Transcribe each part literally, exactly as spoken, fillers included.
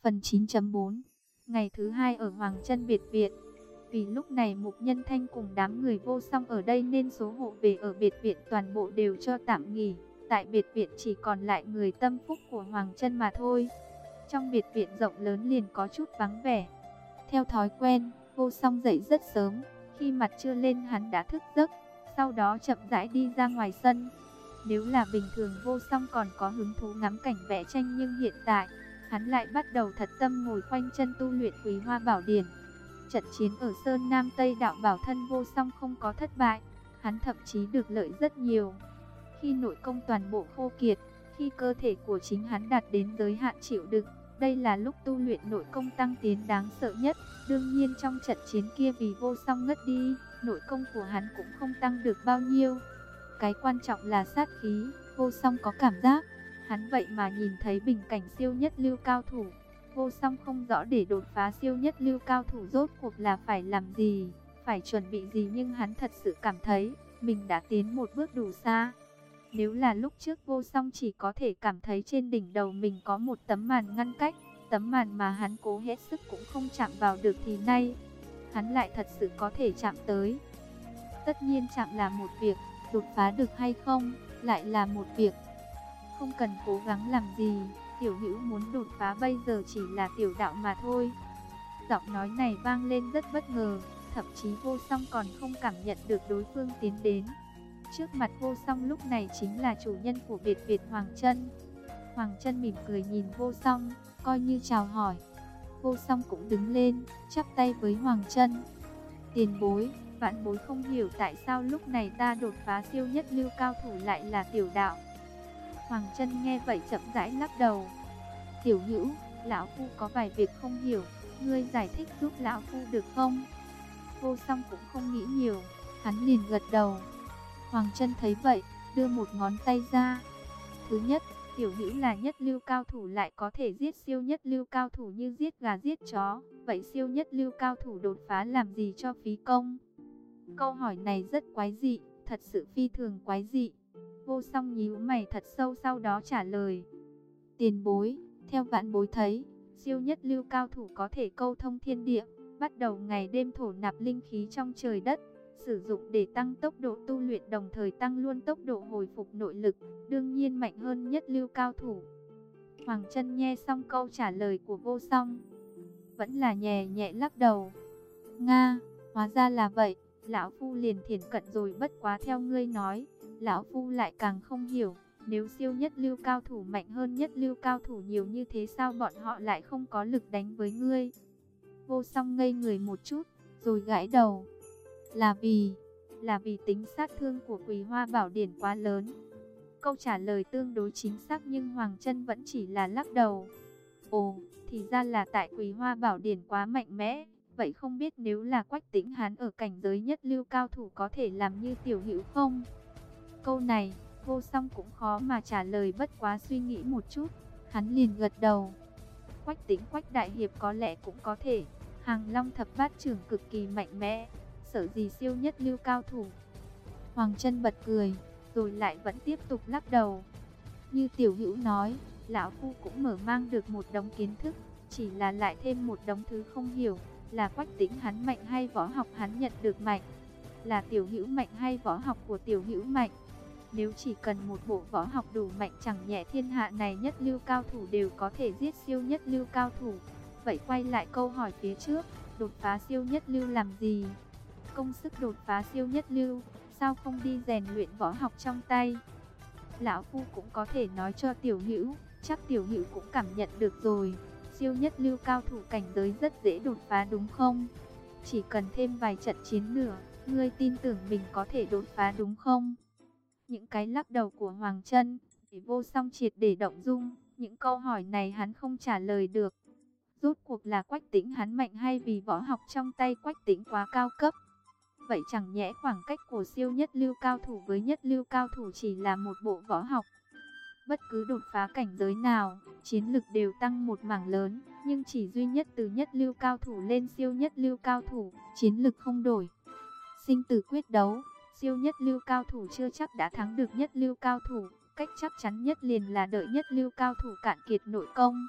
Phần chín chấm bốn. Ngày thứ hai ở Hoàng Chân biệt viện. Vì lúc này Mục Nhân Thanh cùng đám người Vô Song ở đây nên số hộ về ở biệt viện toàn bộ đều cho tạm nghỉ. Tại biệt viện chỉ còn lại người tâm phúc của Hoàng Chân mà thôi. Trong biệt viện rộng lớn liền có chút vắng vẻ. Theo thói quen, Vô Song dậy rất sớm. Khi mặt chưa lên hắn đã thức giấc, sau đó chậm rãi đi ra ngoài sân. Nếu là bình thường Vô Song còn có hứng thú ngắm cảnh vẽ tranh, nhưng hiện tại hắn lại bắt đầu thật tâm ngồi khoanh chân tu luyện Quý Hoa Bảo Điển. Trận chiến ở Sơn Nam Tây Đạo bảo thân Vô Song không có thất bại, hắn thậm chí được lợi rất nhiều. Khi nội công toàn bộ khô kiệt, khi cơ thể của chính hắn đạt đến giới hạn chịu đựng, đây là lúc tu luyện nội công tăng tiến đáng sợ nhất. Đương nhiên trong trận chiến kia vì Vô Song ngất đi, nội công của hắn cũng không tăng được bao nhiêu. Cái quan trọng là sát khí. Vô Song có cảm giác hắn vậy mà nhìn thấy bình cảnh siêu nhất lưu cao thủ. Vô Song không rõ để đột phá siêu nhất lưu cao thủ rốt cuộc là phải làm gì, phải chuẩn bị gì, nhưng hắn thật sự cảm thấy mình đã tiến một bước đủ xa. Nếu là lúc trước Vô Song chỉ có thể cảm thấy trên đỉnh đầu mình có một tấm màn ngăn cách, tấm màn mà hắn cố hết sức cũng không chạm vào được, thì nay hắn lại thật sự có thể chạm tới. Tất nhiên chạm là một việc, đột phá được hay không lại là một việc. Không cần cố gắng làm gì, Tiểu Hữu muốn đột phá bây giờ chỉ là tiểu đạo mà thôi. Giọng nói này vang lên rất bất ngờ, thậm chí Vô Song còn không cảm nhận được đối phương tiến đến. Trước mặt Vô Song lúc này chính là chủ nhân của biệt viện Hoàng Chân. Hoàng Chân mỉm cười nhìn Vô Song, coi như chào hỏi. Vô Song cũng đứng lên, chắp tay với Hoàng Chân. Tiền bối, vãn bối không hiểu tại sao lúc này ta đột phá siêu nhất lưu cao thủ lại là tiểu đạo. Hoàng Chân nghe vậy chậm rãi lắc đầu. Tiểu Hữu, lão phu có vài việc không hiểu, ngươi giải thích giúp lão phu được không? Vô Song cũng không nghĩ nhiều, hắn liền gật đầu. Hoàng Chân thấy vậy, đưa một ngón tay ra. Thứ nhất, Tiểu Hữu là nhất lưu cao thủ lại có thể giết siêu nhất lưu cao thủ như giết gà giết chó, vậy siêu nhất lưu cao thủ đột phá làm gì cho phí công? Câu hỏi này rất quái dị, thật sự phi thường quái dị. Vô Song nhíu mày thật sâu sau đó trả lời. Tiền bối, theo vãn bối thấy, siêu nhất lưu cao thủ có thể câu thông thiên địa, bắt đầu ngày đêm thổ nạp linh khí trong trời đất, sử dụng để tăng tốc độ tu luyện, đồng thời tăng luôn tốc độ hồi phục nội lực, đương nhiên mạnh hơn nhất lưu cao thủ. Hoàng Chân nghe xong câu trả lời của Vô Song, vẫn là nhẹ nhẹ lắc đầu. Nga, hóa ra là vậy, lão phu liền thiển cận rồi, bất quá theo ngươi nói, lão phu lại càng không hiểu, nếu siêu nhất lưu cao thủ mạnh hơn nhất lưu cao thủ nhiều như thế sao bọn họ lại không có lực đánh với ngươi? Vô Song ngây người một chút, rồi gãi đầu. Là vì, là vì tính sát thương của Quý Hoa Bảo Điển quá lớn. Câu trả lời tương đối chính xác nhưng Hoàng Chân vẫn chỉ là lắc đầu. Ồ, thì ra là tại Quý Hoa Bảo Điển quá mạnh mẽ. Vậy không biết nếu là Quách Tĩnh hắn ở cảnh giới nhất lưu cao thủ có thể làm như Tiểu Hữu không? Câu này, Vô Song cũng khó mà trả lời, bất quá suy nghĩ một chút, hắn liền gật đầu. Quách Tĩnh Quách đại hiệp có lẽ cũng có thể, Hàng Long thập bát trưởng cực kỳ mạnh mẽ, sợ gì siêu nhất lưu cao thủ. Hoàng Chân bật cười, rồi lại vẫn tiếp tục lắc đầu. Như Tiểu Hữu nói, lão phu cũng mở mang được một đống kiến thức, chỉ là lại thêm một đống thứ không hiểu, là Quách Tĩnh hắn mạnh hay võ học hắn nhận được mạnh, là Tiểu Hữu mạnh hay võ học của Tiểu Hữu mạnh. Nếu chỉ cần một bộ võ học đủ mạnh, chẳng nhẽ thiên hạ này nhất lưu cao thủ đều có thể giết siêu nhất lưu cao thủ. Vậy quay lại câu hỏi phía trước, đột phá siêu nhất lưu làm gì? Công sức đột phá siêu nhất lưu, sao không đi rèn luyện võ học trong tay? Lão phu cũng có thể nói cho Tiểu Hữu, chắc Tiểu Hữu cũng cảm nhận được rồi. Siêu nhất lưu cao thủ cảnh giới rất dễ đột phá đúng không? Chỉ cần thêm vài trận chiến nữa, ngươi tin tưởng mình có thể đột phá đúng không? Những cái lắc đầu của Hoàng Chân để Vô Song triệt để động dung, những câu hỏi này hắn không trả lời được. Rốt cuộc là Quách Tĩnh hắn mạnh hay vì võ học trong tay Quách Tĩnh quá cao cấp? Vậy chẳng nhẽ khoảng cách của siêu nhất lưu cao thủ với nhất lưu cao thủ chỉ là một bộ võ học? Bất cứ đột phá cảnh giới nào, chiến lực đều tăng một mảng lớn, nhưng chỉ duy nhất từ nhất lưu cao thủ lên siêu nhất lưu cao thủ, chiến lực không đổi. Sinh tử quyết đấu, siêu nhất lưu cao thủ chưa chắc đã thắng được nhất lưu cao thủ, cách chắc chắn nhất liền là đợi nhất lưu cao thủ cạn kiệt nội công.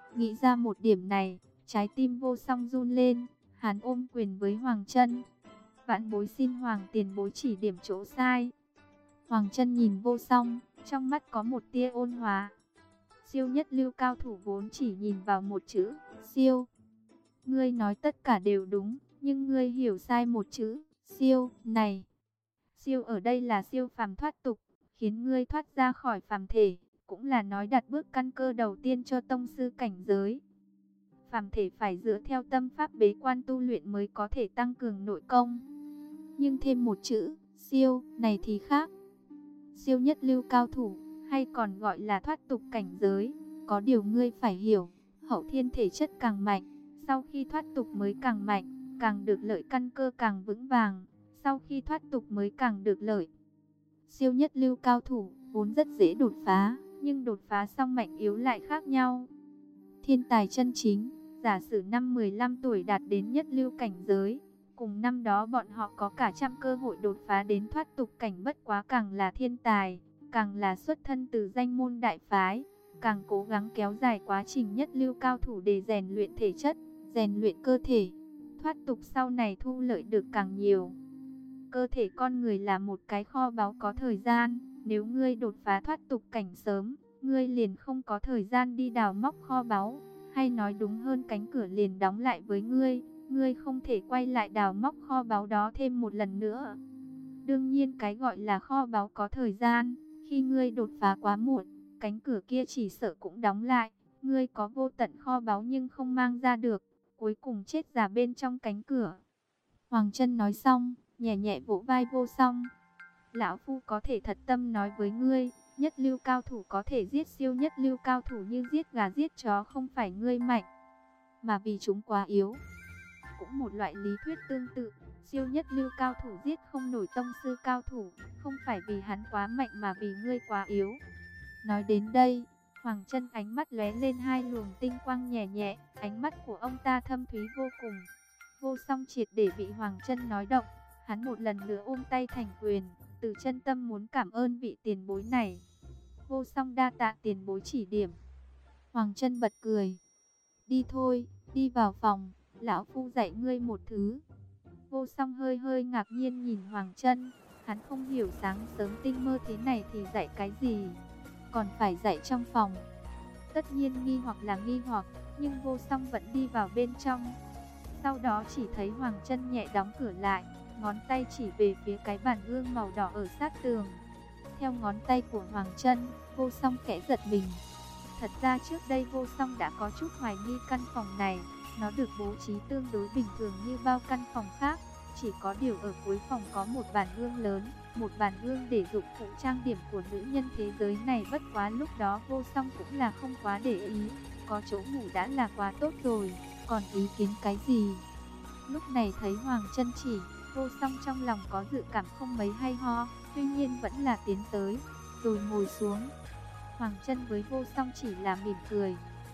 Nghĩ ra một điểm này, trái tim Vô Song run lên, hắn ôm quyền với Hoàng Chân. Vãn bối xin Hoàng tiền bối chỉ điểm chỗ sai. Hoàng Chân nhìn Vô Song, trong mắt có một tia ôn hòa. Siêu nhất lưu cao thủ vốn chỉ nhìn vào một chữ, siêu. Ngươi nói tất cả đều đúng, nhưng ngươi hiểu sai một chữ, siêu, này. Siêu ở đây là siêu phàm thoát tục, khiến ngươi thoát ra khỏi phàm thể, cũng là nói đặt bước căn cơ đầu tiên cho tông sư cảnh giới. Phàm thể phải dựa theo tâm pháp bế quan tu luyện mới có thể tăng cường nội công. Nhưng thêm một chữ, siêu, này thì khác. Siêu nhất lưu cao thủ, hay còn gọi là thoát tục cảnh giới, có điều ngươi phải hiểu, hậu thiên thể chất càng mạnh, sau khi thoát tục mới càng mạnh, càng được lợi căn cơ càng vững vàng, sau khi thoát tục mới càng được lợi. Siêu nhất lưu cao thủ, vốn rất dễ đột phá, nhưng đột phá xong mạnh yếu lại khác nhau. Thiên tài chân chính, giả sử năm mười lăm tuổi đạt đến nhất lưu cảnh giới, cùng năm đó bọn họ có cả trăm cơ hội đột phá đến thoát tục cảnh, bất quá càng là thiên tài, càng là xuất thân từ danh môn đại phái, càng cố gắng kéo dài quá trình nhất lưu cao thủ để rèn luyện thể chất, rèn luyện cơ thể. Thoát tục sau này thu lợi được càng nhiều. Cơ thể con người là một cái kho báu có thời gian, nếu ngươi đột phá thoát tục cảnh sớm, ngươi liền không có thời gian đi đào móc kho báu, hay nói đúng hơn cánh cửa liền đóng lại với ngươi, ngươi không thể quay lại đào móc kho báu đó thêm một lần nữa. Đương nhiên cái gọi là kho báu có thời gian, khi ngươi đột phá quá muộn, cánh cửa kia chỉ sợ cũng đóng lại, ngươi có vô tận kho báu nhưng không mang ra được, cuối cùng chết già bên trong cánh cửa. Hoàng Chân nói xong, nhẹ nhẹ vỗ vai Vô Song. Lão phu có thể thật tâm nói với ngươi, nhất lưu cao thủ có thể giết siêu nhất lưu cao thủ như giết gà giết chó, không phải ngươi mạnh, mà vì chúng quá yếu. Cũng một loại lý thuyết tương tự, siêu nhất lưu cao thủ giết không nổi tông sư cao thủ, không phải vì hắn quá mạnh mà vì ngươi quá yếu. Nói đến đây, Hoàng Chân ánh mắt lóe lên hai luồng tinh quang nhẹ nhẹ, ánh mắt của ông ta thâm thúy vô cùng. Vô Song triệt để bị Hoàng Chân nói động, hắn một lần nữa ôm tay thành quyền, từ chân tâm muốn cảm ơn vị tiền bối này. Vô Song đa tạ tiền bối chỉ điểm. Hoàng Chân bật cười. Đi thôi, đi vào phòng, lão phu dạy ngươi một thứ. Vô Song hơi hơi ngạc nhiên nhìn Hoàng Chân, hắn không hiểu sáng sớm tinh mơ thế này thì dạy cái gì, còn phải dạy trong phòng. Tất nhiên nghi hoặc là nghi hoặc, nhưng Vô Song vẫn đi vào bên trong. Sau đó chỉ thấy Hoàng Chân nhẹ đóng cửa lại, ngón tay chỉ về phía cái bàn gương màu đỏ ở sát tường. Theo ngón tay của Hoàng Chân, Vô Song khẽ giật mình. Thật ra trước đây Vô Song đã có chút hoài nghi căn phòng này, nó được bố trí tương đối bình thường như bao căn phòng khác, chỉ có điều ở cuối phòng có một bàn gương lớn, một bàn gương để dụng cụ trang điểm của nữ nhân thế giới này, bất quá lúc đó Vô Song cũng là không quá để ý, có chỗ ngủ đã là quá tốt rồi, còn ý kiến cái gì. Lúc này thấy Hoàng Chân chỉ, Vô Song trong lòng có dự cảm không mấy hay ho, tuy nhiên vẫn là tiến tới, rồi ngồi xuống. Hoàng Chân với Vô Song chỉ là mỉm cười.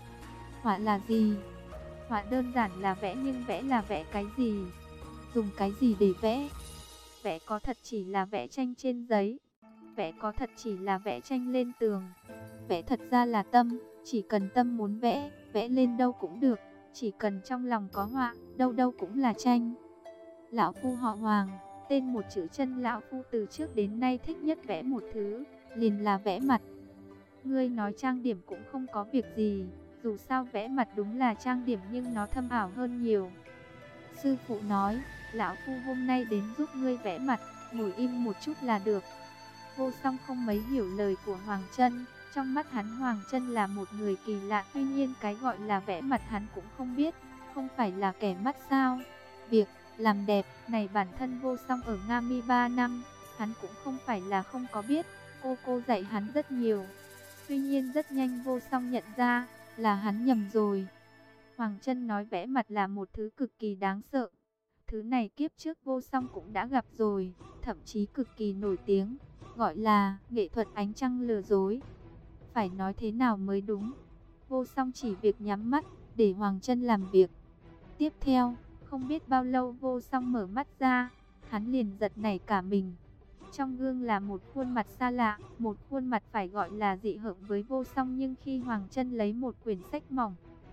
Họa là gì? Họa đơn giản là vẽ, nhưng vẽ là vẽ cái gì? Dùng cái gì để vẽ? Vẽ có thật chỉ là vẽ tranh trên giấy, vẽ có thật chỉ là vẽ tranh lên tường. Vẽ thật ra là tâm, chỉ cần tâm muốn vẽ, vẽ lên đâu cũng được, chỉ cần trong lòng có họa, đâu đâu cũng là tranh. Lão phu họ Hoàng, tên một chữ Chân, lão phu từ trước đến nay thích nhất vẽ một thứ, liền là vẽ mặt. Ngươi nói trang điểm cũng không có việc gì, dù sao vẽ mặt đúng là trang điểm nhưng nó thâm ảo hơn nhiều. Sư phụ nói, lão phu hôm nay đến giúp ngươi vẽ mặt, ngồi im một chút là được. Vô Song không mấy hiểu lời của Hoàng Chân, trong mắt hắn Hoàng Chân là một người kỳ lạ, tuy nhiên cái gọi là vẽ mặt hắn cũng không biết, không phải là kẻ mắt sao. Việc làm đẹp này bản thân Vô Song ở Nga Mi ba năm, hắn cũng không phải là không có biết, cô cô dạy hắn rất nhiều. Tuy nhiên rất nhanh Vô Song nhận ra là hắn nhầm rồi. Hoàng Chân nói vẽ mặt là một thứ cực kỳ đáng sợ. Thứ này kiếp trước Vô Song cũng đã gặp rồi, thậm chí cực kỳ nổi tiếng, gọi là nghệ thuật ánh trăng lừa dối. Phải nói thế nào mới đúng? Vô Song chỉ việc nhắm mắt để Hoàng Chân làm việc. Tiếp theo, không biết bao lâu Vô Song mở mắt ra, hắn liền giật nảy cả mình. Trong gương là một khuôn mặt xa lạ, một khuôn mặt phải gọi là dị hợm với Vô Song, nhưng khi Hoàng Chân lấy một quyển sách mỏng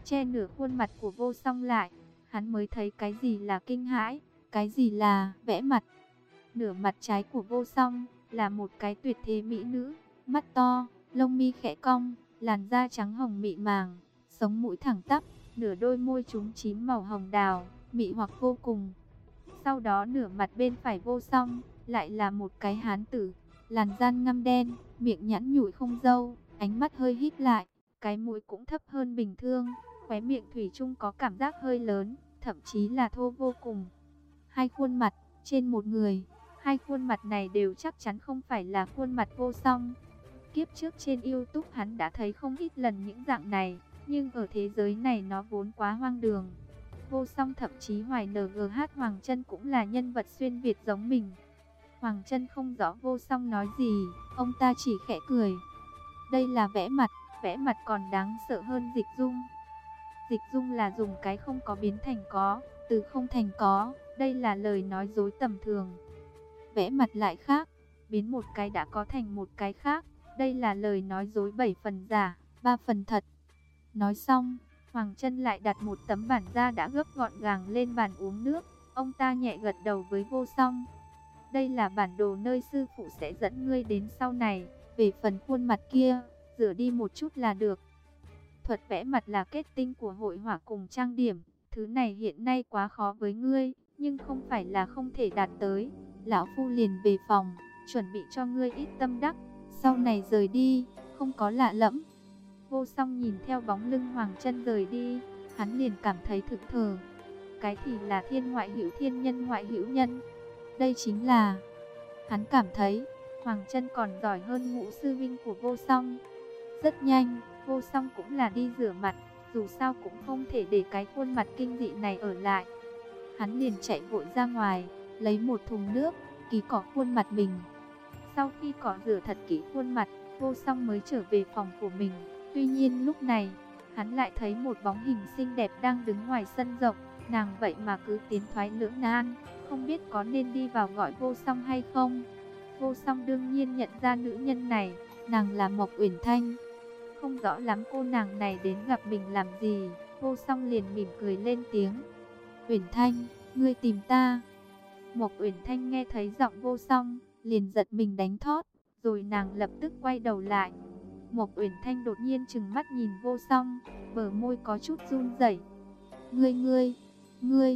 che nửa khuôn mặt của Vô Song lại. Hắn mới thấy cái gì là kinh hãi, cái gì là vẽ mặt. Nửa mặt trái của Vô Song là một cái tuyệt thế mỹ nữ, mắt to, lông mi khẽ cong, làn da trắng hồng mịn màng, sống mũi thẳng tắp, nửa đôi môi trúng chím màu hồng đào, mị hoặc vô cùng. Sau đó nửa mặt bên phải Vô Song lại là một cái hán tử, làn da ngăm đen, miệng nhẵn nhụi không râu, ánh mắt hơi híp lại, cái mũi cũng thấp hơn bình thường, khóe miệng thủy chung có cảm giác hơi lớn, thậm chí là thô vô cùng. Hai khuôn mặt trên một người, hai khuôn mặt này đều chắc chắn không phải là khuôn mặt Vô Song. Kiếp trước trên YouTube hắn đã thấy không ít lần những dạng này, nhưng ở thế giới này nó vốn quá hoang đường. Vô Song thậm chí hoài en giê hát Hoàng Chân cũng là nhân vật xuyên Việt giống mình. Hoàng Chân không rõ Vô Song nói gì, ông ta chỉ khẽ cười. Đây là vẽ mặt, vẽ mặt còn đáng sợ hơn dịch dung. Dịch dung là dùng cái không có biến thành có, từ không thành có, đây là lời nói dối tầm thường. Vẽ mặt lại khác, biến một cái đã có thành một cái khác, đây là lời nói dối bảy phần giả, ba phần thật. Nói xong, Hoàng Chân lại đặt một tấm bản da đã gấp gọn gàng lên bàn uống nước, ông ta nhẹ gật đầu với Vô Song. Đây là bản đồ nơi sư phụ sẽ dẫn ngươi đến sau này, về phần khuôn mặt kia, rửa đi một chút là được. Thuật vẽ mặt là kết tinh của hội họa cùng trang điểm, thứ này hiện nay quá khó với ngươi, nhưng không phải là không thể đạt tới. Lão phu liền về phòng, chuẩn bị cho ngươi ít tâm đắc, sau này rời đi, không có lạ lẫm. Vô Song nhìn theo bóng lưng Hoàng Chân rời đi, hắn liền cảm thấy thực thờ. Cái thì là thiên ngoại hữu thiên, nhân ngoại hữu nhân. Đây chính là, hắn cảm thấy, Hoàng Chân còn giỏi hơn ngũ sư vinh của Vô Song. Rất nhanh, Vô Song cũng là đi rửa mặt, dù sao cũng không thể để cái khuôn mặt kinh dị này ở lại. Hắn liền chạy vội ra ngoài, lấy một thùng nước, ký cọ khuôn mặt mình. Sau khi cọ rửa thật kỹ khuôn mặt, Vô Song mới trở về phòng của mình. Tuy nhiên lúc này, hắn lại thấy một bóng hình xinh đẹp đang đứng ngoài sân rộng. Nàng vậy mà cứ tiến thoái lưỡng nan, không biết có nên đi vào gọi Vô Song hay không. Vô Song đương nhiên nhận ra nữ nhân này, nàng là Mộc Uyển Thanh. Không rõ lắm cô nàng này đến gặp mình làm gì, Vô Song liền mỉm cười lên tiếng. Uyển Thanh, ngươi tìm ta. Mộc Uyển Thanh nghe thấy giọng Vô Song, liền giật mình đánh thót, rồi nàng lập tức quay đầu lại. Mộc Uyển Thanh đột nhiên trừng mắt nhìn Vô Song, bờ môi có chút run rẩy. Ngươi ngươi, ngươi.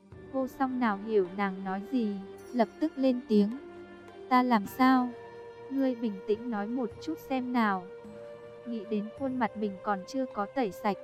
Vô Song nào hiểu nàng nói gì, lập tức lên tiếng. Ta làm sao? Ngươi bình tĩnh nói một chút xem nào. Nghĩ đến khuôn mặt mình còn chưa có tẩy sạch,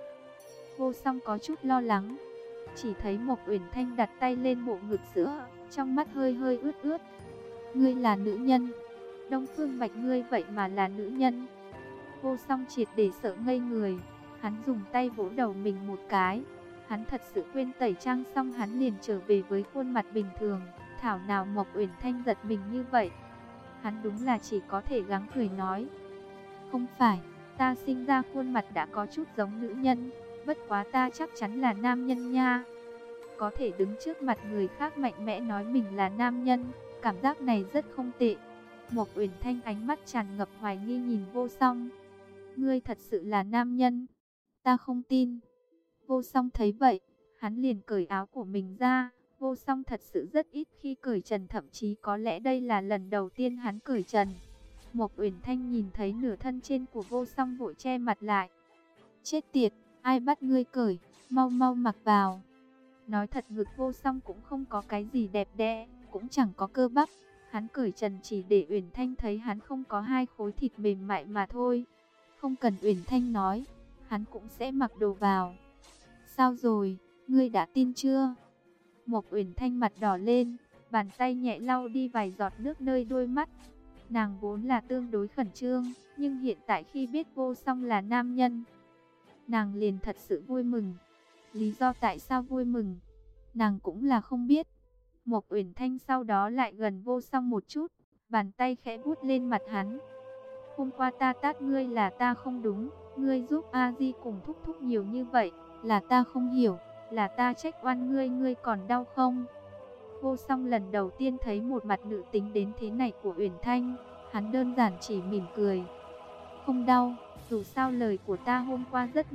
Vô Song có chút lo lắng. Chỉ thấy Mộc Uyển Thanh đặt tay lên bộ ngực sữa, trong mắt hơi hơi ướt ướt. Ngươi là nữ nhân? Đông Phương Bạch ngươi vậy mà là nữ nhân? Vô Song triệt để sợ ngây người, hắn dùng tay vỗ đầu mình một cái. Hắn thật sự quên tẩy trang, xong hắn liền trở về với khuôn mặt bình thường. Thảo nào Mộc Uyển Thanh giật mình như vậy. Hắn đúng là chỉ có thể gắng cười nói. Không phải, ta sinh ra khuôn mặt đã có chút giống nữ nhân, bất quá ta chắc chắn là nam nhân nha. Có thể đứng trước mặt người khác mạnh mẽ nói mình là nam nhân, cảm giác này rất không tệ. Mộc Uyển Thanh ánh mắt tràn ngập hoài nghi nhìn Vô Song. Ngươi thật sự là nam nhân? Ta không tin. Vô Song thấy vậy, hắn liền cởi áo của mình ra. Vô Song thật sự rất ít khi cởi trần, thậm chí có lẽ đây là lần đầu tiên hắn cởi trần. Mộc Uyển Thanh nhìn thấy nửa thân trên của Vô Song vội che mặt lại. Chết tiệt, ai bắt ngươi cởi, mau mau mặc vào. Nói thật, ngực Vô Song cũng không có cái gì đẹp đẽ, cũng chẳng có cơ bắp. Hắn cởi trần chỉ để Uyển Thanh thấy hắn không có hai khối thịt mềm mại mà thôi. Không cần Uyển Thanh nói, hắn cũng sẽ mặc đồ vào. Sao rồi, ngươi đã tin chưa? Mộc Uyển Thanh mặt đỏ lên, bàn tay nhẹ lau đi vài giọt nước nơi đôi mắt. Nàng vốn là tương đối khẩn trương, nhưng hiện tại khi biết Vô Song là nam nhân, nàng liền thật sự vui mừng. Lý do tại sao vui mừng, nàng cũng là không biết. Mộc Uyển Thanh sau đó lại gần Vô Song một chút, bàn tay khẽ vuốt lên mặt hắn. Hôm qua ta tát ngươi là ta không đúng, ngươi giúp A Di cùng thúc thúc nhiều như vậy, là ta không hiểu, là ta trách oan ngươi, ngươi còn đau không? Vô Song lần đầu tiên thấy một mặt nữ tính đến thế này của Uyển Thanh, hắn đơn giản chỉ mỉm cười. Không đau, dù sao lời của ta hôm qua rất nặng,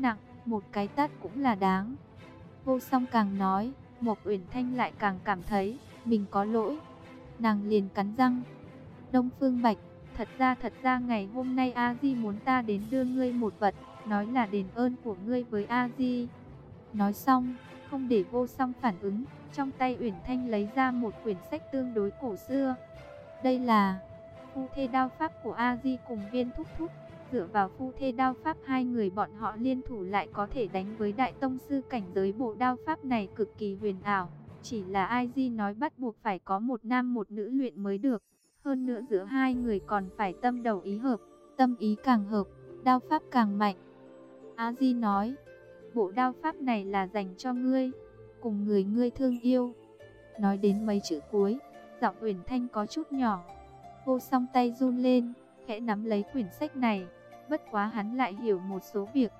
một cái tát cũng là đáng. Vô Song càng nói, Mộc Uyển Thanh lại càng cảm thấy mình có lỗi. Nàng liền cắn răng. Đông Phương Bạch, thật ra thật ra ngày hôm nay A Di muốn ta đến đưa ngươi một vật, nói là đền ơn của ngươi với A Di. Nói xong, không để Vô Song phản ứng, trong tay Uyển Thanh lấy ra một quyển sách tương đối cổ xưa. Đây là Phu Thê Đao Pháp của A Di cùng Viên Thúc Thúc. Dựa vào Phu Thê Đao Pháp, hai người bọn họ liên thủ lại có thể đánh với đại tông sư cảnh giới. Bộ đao pháp này cực kỳ huyền ảo, chỉ là A Di nói bắt buộc phải có một nam một nữ luyện mới được. Hơn nữa giữa hai người còn phải tâm đầu ý hợp, tâm ý càng hợp, đao pháp càng mạnh. A Di nói, bộ đao pháp này là dành cho ngươi, cùng người ngươi thương yêu. Nói đến mấy chữ cuối, giọng Uyển Thanh có chút nhỏ. Vô Song tay run lên, khẽ nắm lấy quyển sách này. Bất quá hắn lại hiểu một số việc.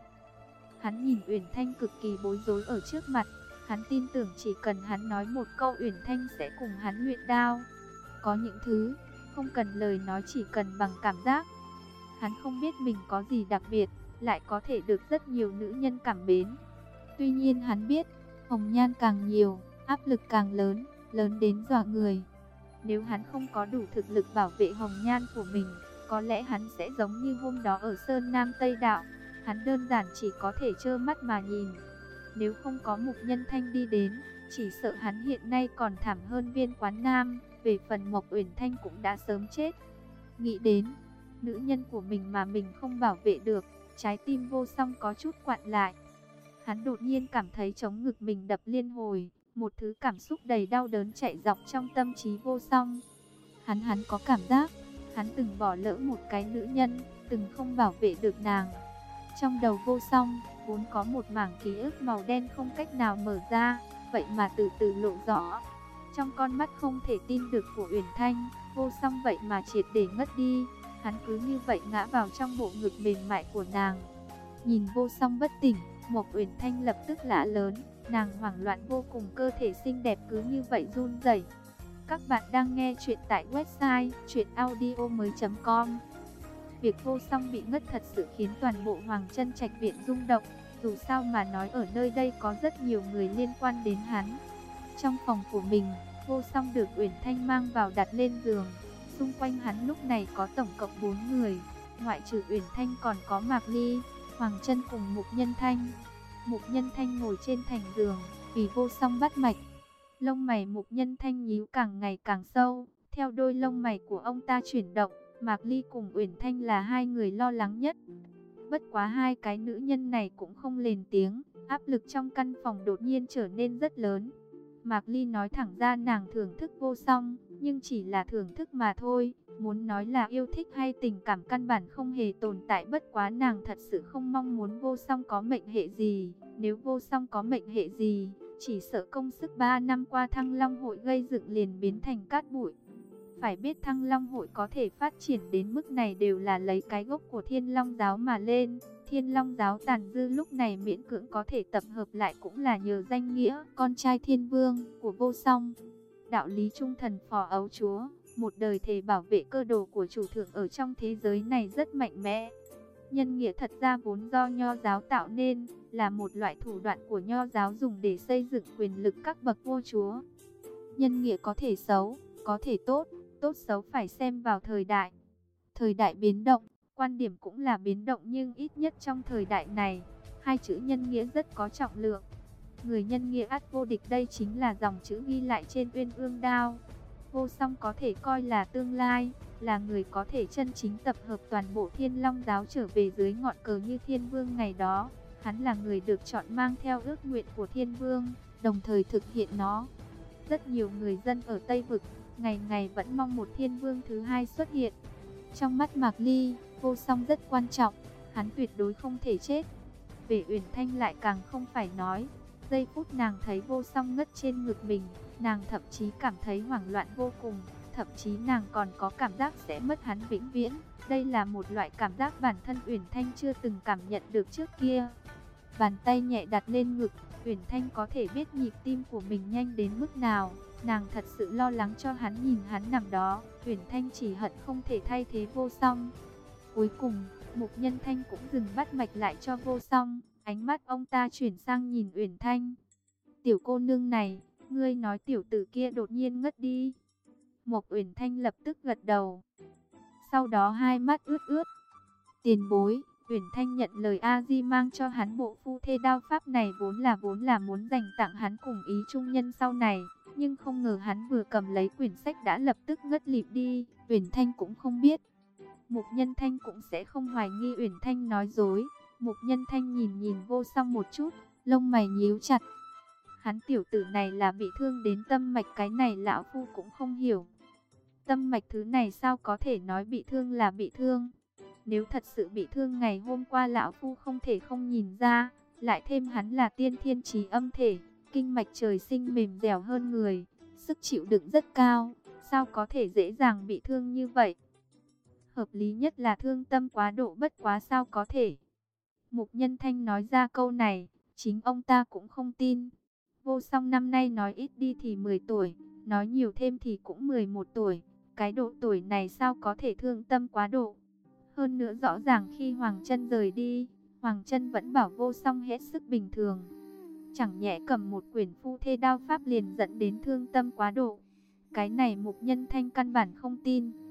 Hắn nhìn Uyển Thanh cực kỳ bối rối ở trước mặt. Hắn tin tưởng chỉ cần hắn nói một câu, Uyển Thanh sẽ cùng hắn luyện đao. Có những thứ không cần lời nói, chỉ cần bằng cảm giác. Hắn không biết mình có gì đặc biệt, lại có thể được rất nhiều nữ nhân cảm mến. Tuy nhiên hắn biết, hồng nhan càng nhiều, áp lực càng lớn, lớn đến dọa người. Nếu hắn không có đủ thực lực bảo vệ hồng nhan của mình, có lẽ hắn sẽ giống như hôm đó ở Sơn Nam Tây Đạo. Hắn đơn giản chỉ có thể trơ mắt mà nhìn. Nếu không có Mục Nhân Thanh đi đến, chỉ sợ hắn hiện nay còn thảm hơn Viên Quán Nam. Về phần Mộc Uyển Thanh cũng đã sớm chết. Nghĩ đến nữ nhân của mình mà mình không bảo vệ được, trái tim Vô Song có chút quặn lại. Hắn đột nhiên cảm thấy trống ngực mình đập liên hồi, một thứ cảm xúc đầy đau đớn chạy dọc trong tâm trí Vô Song. Hắn hắn có cảm giác, hắn từng bỏ lỡ một cái nữ nhân, từng không bảo vệ được nàng. Trong đầu Vô Song vốn có một mảng ký ức màu đen không cách nào mở ra, vậy mà từ từ lộ rõ. Trong con mắt không thể tin được của Uyển Thanh, Vô Song vậy mà triệt để ngất đi. Hắn cứ như vậy ngã vào trong bộ ngực mềm mại của nàng. Nhìn Vô Song bất tỉnh, Mộc Uyển Thanh lập tức lạ lớn. Nàng hoảng loạn vô cùng, cơ thể xinh đẹp cứ như vậy run rẩy. Các bạn đang nghe chuyện tại website truyện audio mới chấm com. Việc Vô Song bị ngất thật sự khiến toàn bộ Hoàng Chân Trạch viện rung động. Dù sao mà nói, ở nơi đây có rất nhiều người liên quan đến hắn. Trong phòng của mình, Vô Song được Uyển Thanh mang vào đặt lên giường. Xung quanh hắn lúc này có tổng cộng bốn người, ngoại trừ Uyển Thanh còn có Mạc Ly, Hoàng Chân cùng Mục Nhân Thanh. Mục Nhân Thanh ngồi trên thành giường, vì Vô Song bắt mạch. Lông mày Mục Nhân Thanh nhíu càng ngày càng sâu, theo đôi lông mày của ông ta chuyển động. Mạc Ly cùng Uyển Thanh là hai người lo lắng nhất. Bất quá hai cái nữ nhân này cũng không lên tiếng, áp lực trong căn phòng đột nhiên trở nên rất lớn. Mạc Ly nói thẳng ra nàng thưởng thức Vô Song, nhưng chỉ là thưởng thức mà thôi. Muốn nói là yêu thích hay tình cảm căn bản không hề tồn tại. Bất quá nàng thật sự không mong muốn Vô Song có mệnh hệ gì. Nếu Vô Song có mệnh hệ gì, chỉ sợ công sức ba năm qua Thăng Long hội gây dựng liền biến thành cát bụi. Phải biết Thăng Long hội có thể phát triển đến mức này đều là lấy cái gốc của Thiên Long giáo mà lên. Thiên Long giáo tàn dư lúc này miễn cưỡng có thể tập hợp lại cũng là nhờ danh nghĩa con trai Thiên Vương của Vô Song. Đạo lý trung thần phò ấu chúa, một đời thề bảo vệ cơ đồ của chủ thượng ở trong thế giới này rất mạnh mẽ. Nhân nghĩa thật ra vốn do Nho giáo tạo nên, là một loại thủ đoạn của Nho giáo dùng để xây dựng quyền lực các bậc vua chúa. Nhân nghĩa có thể xấu, có thể tốt, tốt xấu phải xem vào thời đại. Thời đại biến động, quan điểm cũng là biến động, nhưng ít nhất trong thời đại này, hai chữ nhân nghĩa rất có trọng lượng. Người nhân nghĩa ắt vô địch, đây chính là dòng chữ ghi lại trên Uyên Ương Đao. Vô Song có thể coi là tương lai, là người có thể chân chính tập hợp toàn bộ Thiên Long giáo trở về dưới ngọn cờ như Thiên Vương ngày đó. Hắn là người được chọn mang theo ước nguyện của Thiên Vương, đồng thời thực hiện nó. Rất nhiều người dân ở Tây Vực, ngày ngày vẫn mong một Thiên Vương thứ hai xuất hiện. Trong mắt Mạc Ly, Vô Song rất quan trọng, hắn tuyệt đối không thể chết. Về Uyển Thanh lại càng không phải nói. Giây phút nàng thấy Vô Song ngất trên ngực mình, nàng thậm chí cảm thấy hoảng loạn vô cùng. Thậm chí nàng còn có cảm giác sẽ mất hắn vĩnh viễn. Đây là một loại cảm giác bản thân Uyển Thanh chưa từng cảm nhận được trước kia. Bàn tay nhẹ đặt lên ngực, Uyển Thanh có thể biết nhịp tim của mình nhanh đến mức nào. Nàng thật sự lo lắng cho hắn, nhìn hắn nằm đó. Uyển Thanh chỉ hận không thể thay thế Vô Song. Cuối cùng, Mục Nhân Thanh cũng dừng bắt mạch lại cho Vô Song. Ánh mắt ông ta chuyển sang nhìn Uyển Thanh. Tiểu cô nương này, ngươi nói tiểu tử kia đột nhiên ngất đi. Mộc Uyển Thanh lập tức gật đầu. Sau đó hai mắt ướt ướt. Tiền bối, Uyển Thanh nhận lời A Di mang cho hắn bộ phu thê đao pháp này vốn là vốn là muốn dành tặng hắn cùng ý trung nhân sau này, nhưng không ngờ hắn vừa cầm lấy quyển sách đã lập tức ngất lịm đi. Uyển Thanh cũng không biết. Mục Nhân Thanh cũng sẽ không hoài nghi Uyển Thanh nói dối. Mục Nhân Thanh nhìn nhìn Vô Song một chút, lông mày nhíu chặt. Hắn tiểu tử này là bị thương đến tâm mạch, cái này lão phu cũng không hiểu. Tâm mạch thứ này sao có thể nói bị thương là bị thương? Nếu thật sự bị thương ngày hôm qua lão phu không thể không nhìn ra, lại thêm hắn là tiên thiên chí âm thể, kinh mạch trời sinh mềm dẻo hơn người, sức chịu đựng rất cao, sao có thể dễ dàng bị thương như vậy? Hợp lý nhất là thương tâm quá độ, bất quá sao có thể? Mục Nhân Thanh nói ra câu này, chính ông ta cũng không tin. Vô Song năm nay nói ít đi thì mười tuổi, nói nhiều thêm thì cũng mười một tuổi, cái độ tuổi này sao có thể thương tâm quá độ? Hơn nữa rõ ràng khi Hoàng Chân rời đi, Hoàng Chân vẫn bảo Vô Song hết sức bình thường. Chẳng nhẽ cầm một quyển phu thê đao pháp liền dẫn đến thương tâm quá độ. Cái này Mục Nhân Thanh căn bản không tin.